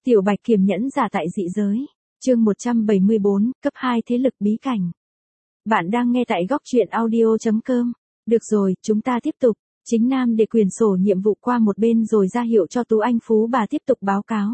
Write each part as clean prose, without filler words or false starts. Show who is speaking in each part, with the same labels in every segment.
Speaker 1: Tiểu Bạch Kiềm nhẫn giả tại dị giới. Chương 174, cấp 2 thế lực bí cảnh. Bạn đang nghe tại góc truyện audio.com. Được rồi, chúng ta tiếp tục. Chính Nam để quyền sổ nhiệm vụ qua một bên rồi ra hiệu cho Tú Anh Phú bà tiếp tục báo cáo.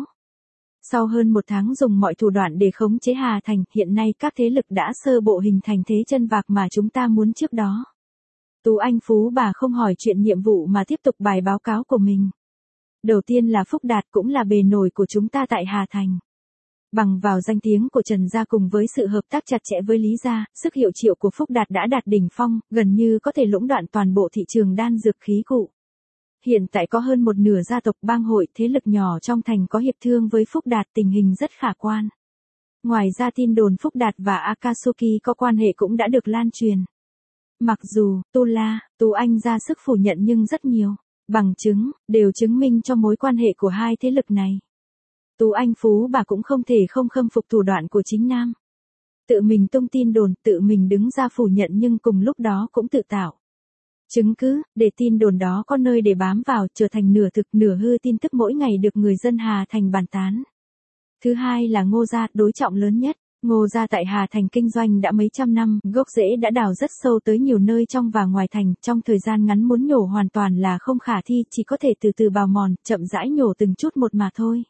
Speaker 1: Sau hơn một tháng dùng mọi thủ đoạn để khống chế Hà Thành, hiện nay các thế lực đã sơ bộ hình thành thế chân vạc mà chúng ta muốn trước đó. Tú Anh Phú bà không hỏi chuyện nhiệm vụ mà tiếp tục bài báo cáo của mình. Đầu tiên là Phúc Đạt cũng là bề nổi của chúng ta tại Hà Thành. Bằng vào danh tiếng của Trần Gia cùng với sự hợp tác chặt chẽ với Lý Gia, sức hiệu triệu của Phúc Đạt đã đạt đỉnh phong, gần như có thể lũng đoạn toàn bộ thị trường đan dược khí cụ. Hiện tại có hơn một nửa gia tộc bang hội thế lực nhỏ trong thành có hiệp thương với Phúc Đạt, tình hình rất khả quan. Ngoài ra tin đồn Phúc Đạt và Akatsuki có quan hệ cũng đã được lan truyền. Mặc dù Tú Anh ra sức phủ nhận nhưng rất nhiều bằng chứng đều chứng minh cho mối quan hệ của hai thế lực này. Tú Anh Phú bà cũng không thể không khâm phục thủ đoạn của Chính Nam. Tự mình tung tin đồn, tự mình đứng ra phủ nhận nhưng cùng lúc đó cũng tự tạo chứng cứ, để tin đồn đó có nơi để bám vào, trở thành nửa thực nửa hư tin tức mỗi ngày được người dân Hà Thành bàn tán. Thứ hai là Ngô Gia, đối trọng lớn nhất. Ngô Gia tại Hà Thành kinh doanh đã mấy trăm năm, gốc rễ đã đào rất sâu tới nhiều nơi trong và ngoài thành, trong thời gian ngắn muốn nhổ hoàn toàn là không khả thi, chỉ có thể từ từ bào mòn, chậm rãi nhổ từng chút một mà thôi.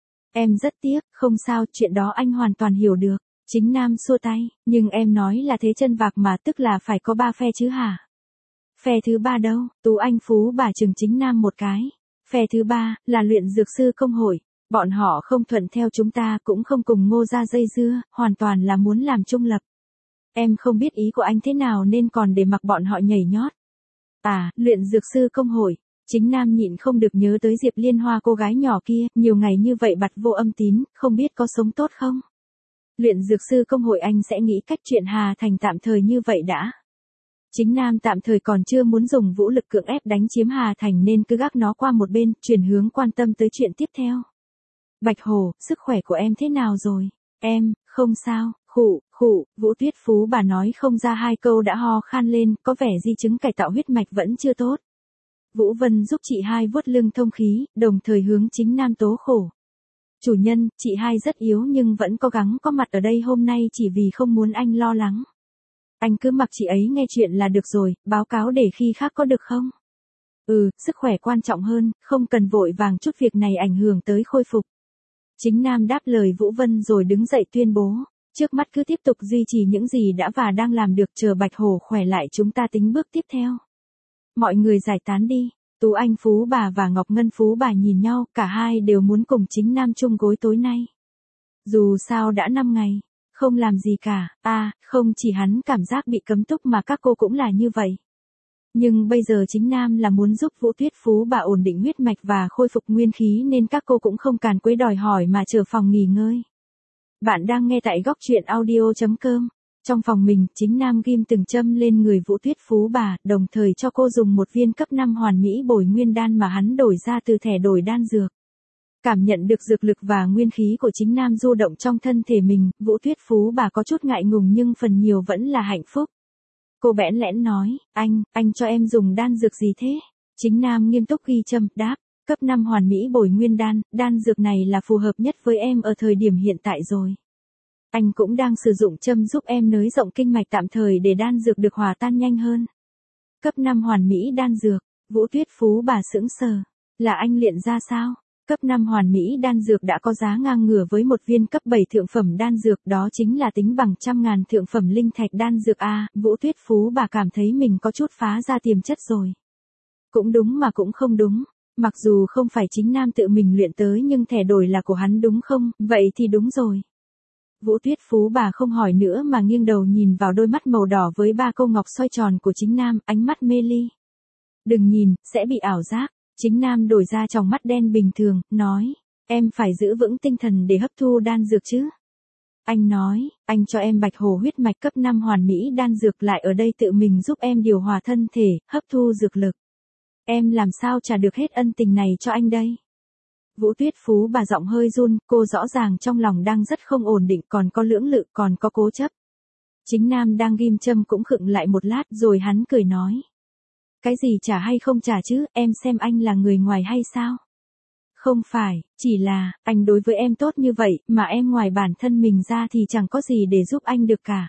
Speaker 1: Em rất tiếc, không sao, chuyện đó anh hoàn toàn hiểu được. Chính Nam xua tay, nhưng em nói là thế chân vạc mà, tức là phải có 3 phe chứ hả? Phe thứ 3 đâu? Tú Anh Phú bà chừng Chính Nam một cái. Phe thứ 3 là luyện dược sư công hội. Bọn họ không thuận theo chúng ta, cũng không cùng Ngô Gia dây dưa, hoàn toàn là muốn làm trung lập. Em không biết ý của anh thế nào nên còn để mặc bọn họ nhảy nhót. À, luyện dược sư công hội. Chính Nam nhịn không được nhớ tới Diệp Liên Hoa, cô gái nhỏ kia, nhiều ngày như vậy bặt vô âm tín, không biết có sống tốt không? Luyện dược sư công hội, anh sẽ nghĩ cách chuyện Hà Thành tạm thời như vậy đã. Chính Nam tạm thời còn chưa muốn dùng vũ lực cưỡng ép đánh chiếm Hà Thành nên cứ gác nó qua một bên, chuyển hướng quan tâm tới chuyện tiếp theo. Bạch Hồ, sức khỏe của em thế nào rồi? Em, không sao, Vũ Tuyết Phú bà nói không ra 2 câu đã ho khan lên, có vẻ di chứng cải tạo huyết mạch vẫn chưa tốt. Vũ Vân giúp chị hai vuốt lưng thông khí, đồng thời hướng Chính Nam tố khổ. Chủ nhân, chị hai rất yếu nhưng vẫn cố gắng có mặt ở đây hôm nay chỉ vì không muốn anh lo lắng. Anh cứ mặc chị ấy nghe chuyện là được rồi, báo cáo để khi khác có được không? Sức khỏe quan trọng hơn, không cần vội vàng chút việc này ảnh hưởng tới khôi phục. Chính Nam đáp lời Vũ Vân rồi đứng dậy tuyên bố, trước mắt cứ tiếp tục duy trì những gì đã và đang làm được, chờ Bạch Hổ khỏe lại chúng ta tính bước tiếp theo. Mọi người giải tán đi. Tú Anh Phú bà và Ngọc Ngân Phú bà nhìn nhau, cả hai đều muốn cùng Chính Nam chung gối tối nay. Dù sao đã 5 ngày, không làm gì cả, không chỉ hắn cảm giác bị cấm túc mà các cô cũng là như vậy. Nhưng bây giờ Chính Nam là muốn giúp Vũ Tuyết Phú bà ổn định huyết mạch và khôi phục nguyên khí nên các cô cũng không càn quấy đòi hỏi mà trở phòng nghỉ ngơi. Bạn đang nghe tại góc truyện audio.com. Trong phòng mình, Chính Nam ghim từng châm lên người Vũ Tuyết Phú bà, đồng thời cho cô dùng một viên cấp 5 hoàn mỹ bồi nguyên đan mà hắn đổi ra từ thẻ đổi đan dược. Cảm nhận được dược lực và nguyên khí của Chính Nam du động trong thân thể mình, Vũ Tuyết Phú bà có chút ngại ngùng nhưng phần nhiều vẫn là hạnh phúc. Cô bẽn lẽn nói, anh cho em dùng đan dược gì thế? Chính Nam nghiêm túc ghi châm, đáp, cấp 5 hoàn mỹ bồi nguyên đan, đan dược này là phù hợp nhất với em ở thời điểm hiện tại rồi. Anh cũng đang sử dụng châm giúp em nới rộng kinh mạch tạm thời để đan dược được hòa tan nhanh hơn. Cấp 5 hoàn mỹ đan dược, Vũ Tuyết Phú bà sững sờ, là anh luyện ra sao? Cấp 5 hoàn mỹ đan dược đã có giá ngang ngửa với một viên cấp 7 thượng phẩm đan dược, đó chính là tính bằng 100.000 thượng phẩm linh thạch đan dược a. Vũ Tuyết Phú bà cảm thấy mình có chút phá ra tiềm chất rồi. Cũng đúng mà cũng không đúng, mặc dù không phải Chính Nam tự mình luyện tới nhưng thẻ đổi là của hắn đúng không? Vậy thì đúng rồi. Vũ Tuyết Phú bà không hỏi nữa mà nghiêng đầu nhìn vào đôi mắt màu đỏ với 3 câu ngọc xoay tròn của Chính Nam, ánh mắt mê ly. Đừng nhìn, sẽ bị ảo giác. Chính Nam đổi ra tròng mắt đen bình thường, nói, em phải giữ vững tinh thần để hấp thu đan dược chứ. Anh nói, anh cho em Bạch Hồ huyết mạch cấp 5 hoàn mỹ đan dược lại ở đây tự mình giúp em điều hòa thân thể, hấp thu dược lực. Em làm sao trả được hết ân tình này cho anh đây? Vũ Tuyết Phú bà giọng hơi run, cô rõ ràng trong lòng đang rất không ổn định, còn có lưỡng lự, còn có cố chấp. Chính Nam đang ghim châm cũng khựng lại một lát rồi hắn cười nói. Cái gì trả hay không trả chứ, em xem anh là người ngoài hay sao? Không phải, chỉ là, anh đối với em tốt như vậy, mà em ngoài bản thân mình ra thì chẳng có gì để giúp anh được cả.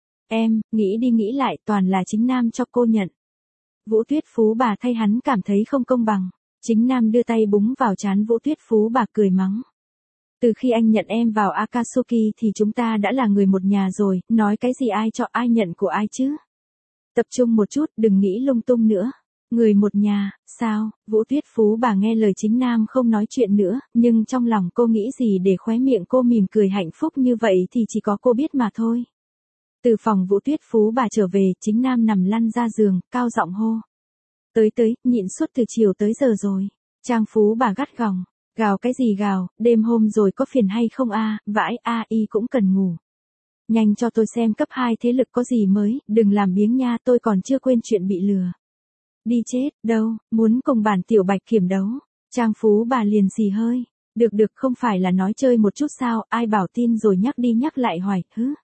Speaker 1: Em, nghĩ đi nghĩ lại, toàn là chính Nam cho cô nhận. Vũ Tuyết Phú bà thay hắn cảm thấy không công bằng. Chính Nam đưa tay búng vào trán Vũ Tuyết Phú bà cười mắng. Từ khi anh nhận em vào Akatsuki thì chúng ta đã là người một nhà rồi, nói cái gì ai cho ai nhận của ai chứ. Tập trung một chút, đừng nghĩ lung tung nữa. Người một nhà, sao? Vũ Tuyết Phú bà nghe lời chính Nam không nói chuyện nữa, nhưng trong lòng cô nghĩ gì để khóe miệng cô mỉm cười hạnh phúc như vậy thì chỉ có cô biết mà thôi. Từ phòng Vũ Tuyết Phú bà trở về, chính Nam nằm lăn ra giường, cao giọng hô. Tới, nhịn suốt từ chiều tới giờ rồi. Trang Phú bà gắt gỏng. Gào cái gì gào, đêm hôm rồi có phiền hay không vãi y cũng cần ngủ. Nhanh cho tôi xem cấp 2 thế lực có gì mới, đừng làm biếng nha, tôi còn chưa quên chuyện bị lừa. Đi chết, đâu, muốn cùng bản tiểu bạch kiểm đấu. Trang Phú bà liền xì hơi. Được không phải là nói chơi một chút sao, ai bảo tin rồi nhắc đi nhắc lại hoài,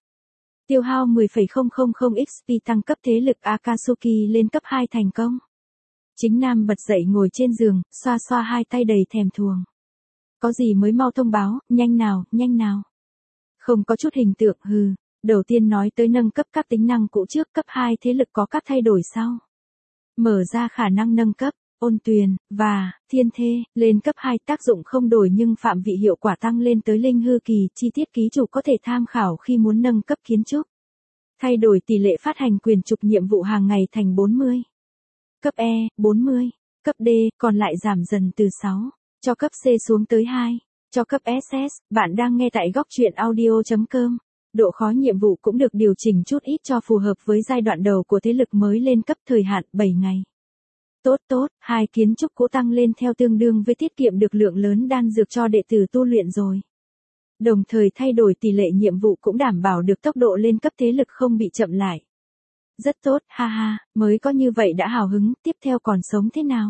Speaker 1: Tiêu hao 10,000 XP tăng cấp thế lực Akatsuki lên cấp 2 thành công. Chính Nam bật dậy ngồi trên giường, xoa xoa hai tay đầy thèm thuồng. Có gì mới mau thông báo, nhanh nào. Không có chút hình tượng, Đầu tiên nói tới nâng cấp các tính năng cũ trước, cấp 2 thế lực có các thay đổi sau. Mở ra khả năng nâng cấp, ôn tuyền, và, thiên thê, lên cấp 2 tác dụng không đổi nhưng phạm vị hiệu quả tăng lên tới linh hư kỳ, chi tiết ký chủ có thể tham khảo khi muốn nâng cấp kiến trúc. Thay đổi tỷ lệ phát hành quyền trục nhiệm vụ hàng ngày thành 40. Cấp E, 40. Cấp D, còn lại giảm dần từ 6. Cho cấp C xuống tới 2. Cho cấp SS, bạn đang nghe tại góc truyện audio.com. Độ khó nhiệm vụ cũng được điều chỉnh chút ít cho phù hợp với giai đoạn đầu của thế lực mới lên cấp, thời hạn 7 ngày. Tốt, hai kiến trúc cũ tăng lên theo tương đương với tiết kiệm được lượng lớn đan dược cho đệ tử tu luyện rồi. Đồng thời thay đổi tỷ lệ nhiệm vụ cũng đảm bảo được tốc độ lên cấp thế lực không bị chậm lại. Rất tốt, mới có như vậy đã hào hứng, tiếp theo còn sống thế nào?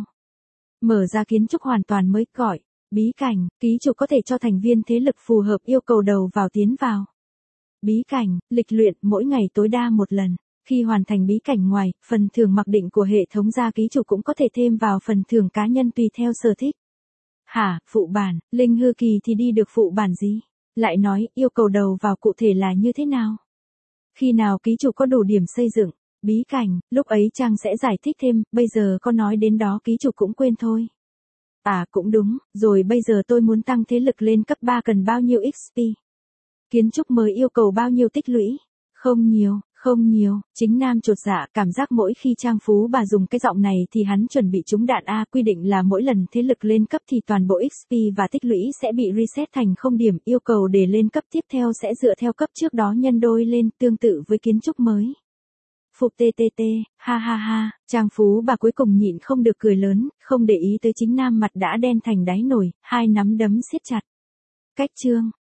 Speaker 1: Mở ra kiến trúc hoàn toàn mới, gọi bí cảnh, ký chủ có thể cho thành viên thế lực phù hợp yêu cầu đầu vào tiến vào. Bí cảnh, lịch luyện, mỗi ngày tối đa một lần. Khi hoàn thành bí cảnh ngoài, phần thưởng mặc định của hệ thống ra ký chủ cũng có thể thêm vào phần thưởng cá nhân tùy theo sở thích. Phụ bản, linh hư kỳ thì đi được phụ bản gì? Lại nói, yêu cầu đầu vào cụ thể là như thế nào? Khi nào ký chủ có đủ điểm xây dựng? Bí cảnh, lúc ấy Trang sẽ giải thích thêm, bây giờ có nói đến đó ký chủ cũng quên thôi. Cũng đúng, rồi bây giờ tôi muốn tăng thế lực lên cấp 3 cần bao nhiêu XP? Kiến trúc mới yêu cầu bao nhiêu tích lũy? Không nhiều, chính Nam chột dạ, cảm giác mỗi khi Trang Phú bà dùng cái giọng này thì hắn chuẩn bị trúng đạn quy định là mỗi lần thế lực lên cấp thì toàn bộ XP và tích lũy sẽ bị reset thành 0 điểm, yêu cầu để lên cấp tiếp theo sẽ dựa theo cấp trước đó nhân đôi lên, tương tự với kiến trúc mới. Phục TTT, Trang Phú bà cuối cùng nhịn không được cười lớn, không để ý tới chính Nam mặt đã đen thành đáy nồi, hai nắm đấm siết chặt. Cách chương,